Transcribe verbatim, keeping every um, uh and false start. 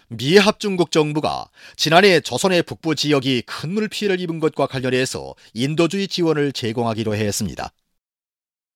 미합중국 정부가 지난해 조선의 북부 지역이 큰 물피해를 입은 것과 관련해서 인도주의 지원을 제공하기로 했습니다.